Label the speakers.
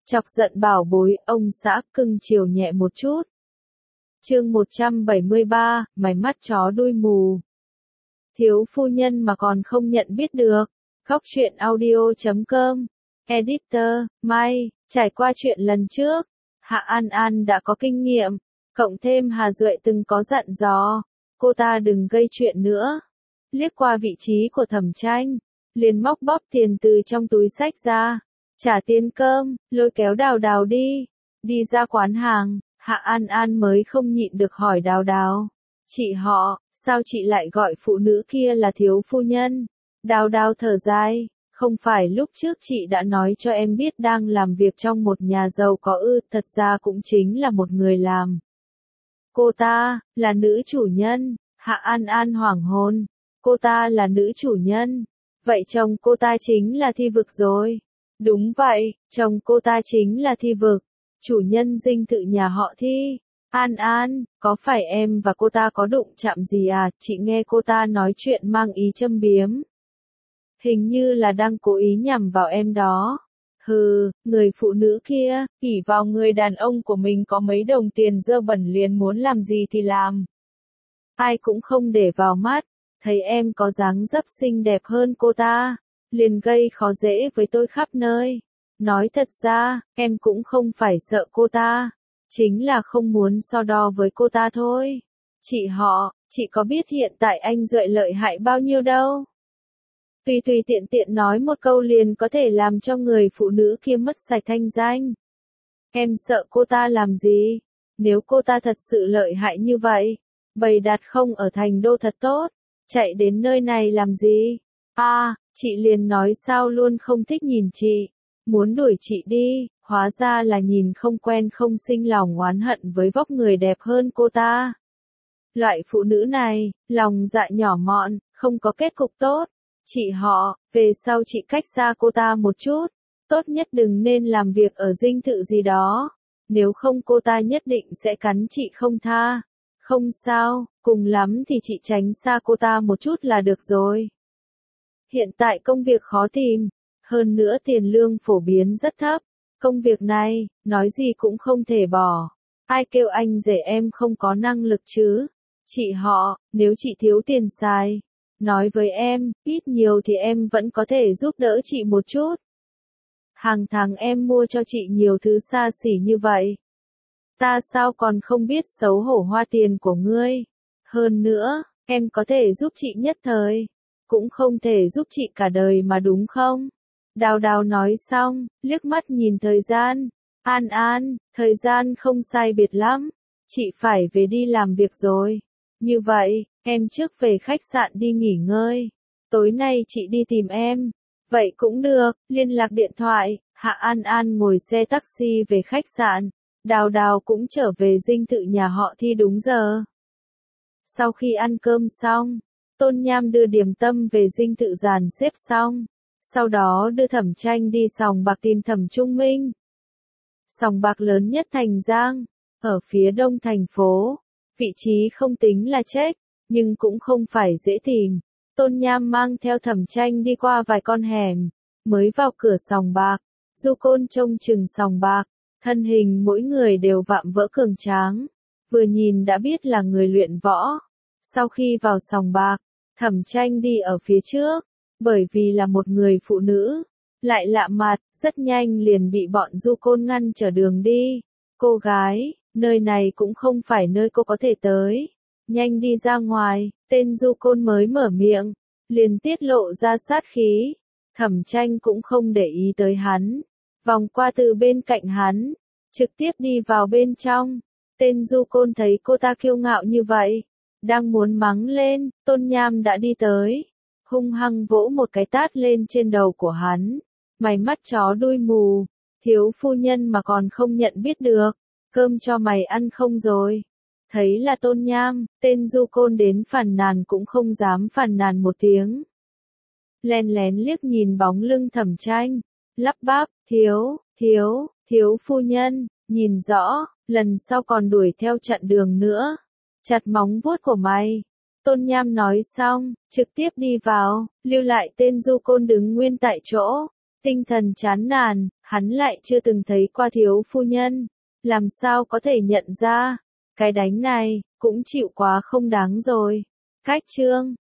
Speaker 1: Chọc giận bảo bối, ông xã cưng chiều nhẹ một chút. Chương 173, mày mắt chó đuôi mù. Thiếu phu nhân mà còn không nhận biết được. Góc truyện audio.com. Editor, Mai, trải qua chuyện lần trước, Hạ An An đã có kinh nghiệm, cộng thêm Hà Duệ từng có dặn dò, cô ta đừng gây chuyện nữa. Liếc qua vị trí của Thẩm Tranh, liền móc bóp tiền từ trong túi xách ra, trả tiền cơm, lôi kéo Đào Đào đi. Đi ra quán hàng, Hạ An An mới không nhịn được hỏi Đào Đào. Chị họ, sao chị lại gọi phụ nữ kia là thiếu phu nhân? Đào Đào thở dài, không phải lúc trước chị đã nói cho em biết đang làm việc trong một nhà giàu có ư, thật ra cũng chính là một người làm. Cô ta, là nữ chủ nhân. Hạ An An hoảng hồn. Cô ta là nữ chủ nhân. Vậy chồng cô ta chính là Thi Vực rồi. Đúng vậy, chồng cô ta chính là Thi Vực, chủ nhân dinh thự nhà họ Thi. An An, có phải em và cô ta có đụng chạm gì à? Chị nghe cô ta nói chuyện mang ý châm biếm. Hình như là đang cố ý nhằm vào em đó. Hừ, người phụ nữ kia, ỷ vào người đàn ông của mình có mấy đồng tiền dơ bẩn liền muốn làm gì thì làm. Ai cũng không để vào mắt, thấy em có dáng dấp xinh đẹp hơn cô ta, liền gây khó dễ với tôi khắp nơi. Nói thật ra, em cũng không phải sợ cô ta, chính là không muốn so đo với cô ta thôi. Chị họ, chị có biết hiện tại anh Duệ lợi hại bao nhiêu đâu. Tùy tùy tiện tiện nói một câu liền có thể làm cho người phụ nữ kia mất sạch thanh danh. Em sợ cô ta làm gì? Nếu cô ta thật sự lợi hại như vậy, bày đặt không ở thành đô thật tốt, chạy đến nơi này làm gì? Chị liền nói sao luôn không thích nhìn chị, muốn đuổi chị đi, hóa ra là nhìn không quen không sinh lòng oán hận với vóc người đẹp hơn cô ta. Loại phụ nữ này, lòng dạ nhỏ mọn, không có kết cục tốt. Chị họ, về sau chị cách xa cô ta một chút, tốt nhất đừng nên làm việc ở dinh thự gì đó, nếu không cô ta nhất định sẽ cắn chị không tha. Không sao, cùng lắm thì chị tránh xa cô ta một chút là được rồi. Hiện tại công việc khó tìm, hơn nữa tiền lương phổ biến rất thấp, công việc này, nói gì cũng không thể bỏ. Ai kêu anh rể em không có năng lực chứ? Chị họ, nếu chị thiếu tiền xài, nói với em, ít nhiều thì em vẫn có thể giúp đỡ chị một chút. Hàng tháng em mua cho chị nhiều thứ xa xỉ như vậy. Ta sao còn không biết xấu hổ hoa tiền của ngươi. Hơn nữa, em có thể giúp chị nhất thời, cũng không thể giúp chị cả đời mà đúng không? Đào Đào nói xong, liếc mắt nhìn thời gian. An An, thời gian không sai biệt lắm, chị phải về đi làm việc rồi. Như vậy, em trước về khách sạn đi nghỉ ngơi. Tối nay chị đi tìm em. Vậy cũng được, liên lạc điện thoại. Hạ An An ngồi xe taxi về khách sạn. Đào Đào cũng trở về dinh thự nhà họ Thi đúng giờ. Sau khi ăn cơm xong, Tôn Nham đưa điểm tâm về dinh thự dàn xếp xong. Sau đó đưa Thẩm Tranh đi sòng bạc tìm Thẩm Trung Minh. Sòng bạc lớn nhất Thành Giang, ở phía đông thành phố. Vị trí không tính là chết, nhưng cũng không phải dễ tìm. Tôn Nham mang theo Thẩm Tranh đi qua vài con hẻm, mới vào cửa sòng bạc. Du Côn trông chừng sòng bạc, thân hình mỗi người đều vạm vỡ cường tráng, vừa nhìn đã biết là người luyện võ. Sau khi vào sòng bạc, Thẩm Tranh đi ở phía trước, bởi vì là một người phụ nữ, lại lạ mặt, rất nhanh liền bị bọn Du Côn ngăn trở đường đi. Cô gái, nơi này cũng không phải nơi cô có thể tới. Nhanh đi ra ngoài, tên Du Côn mới mở miệng, liền tiết lộ ra sát khí. Thẩm Tranh cũng không để ý tới hắn, vòng qua từ bên cạnh hắn, trực tiếp đi vào bên trong. Tên Du Côn thấy cô ta kiêu ngạo như vậy, đang muốn mắng lên, Tôn Nham đã đi tới, hung hăng vỗ một cái tát lên trên đầu của hắn. Mày mắt chó đuôi mù, thiếu phu nhân mà còn không nhận biết được, cơm cho mày ăn không rồi. Thấy là Tôn Nham, tên Du Côn đến phàn nàn cũng không dám phàn nàn một tiếng. Len lén liếc nhìn bóng lưng Thẩm Tranh, lắp bắp, thiếu phu nhân, nhìn rõ, lần sau còn đuổi theo chặn đường nữa. Chặt móng vuốt của mày. Tôn Nham nói xong, trực tiếp đi vào, lưu lại tên Du Côn đứng nguyên tại chỗ. Tinh thần chán nản, hắn lại chưa từng thấy qua thiếu phu nhân, làm sao có thể nhận ra, cái đánh này, cũng chịu quá không đáng rồi. Cách chương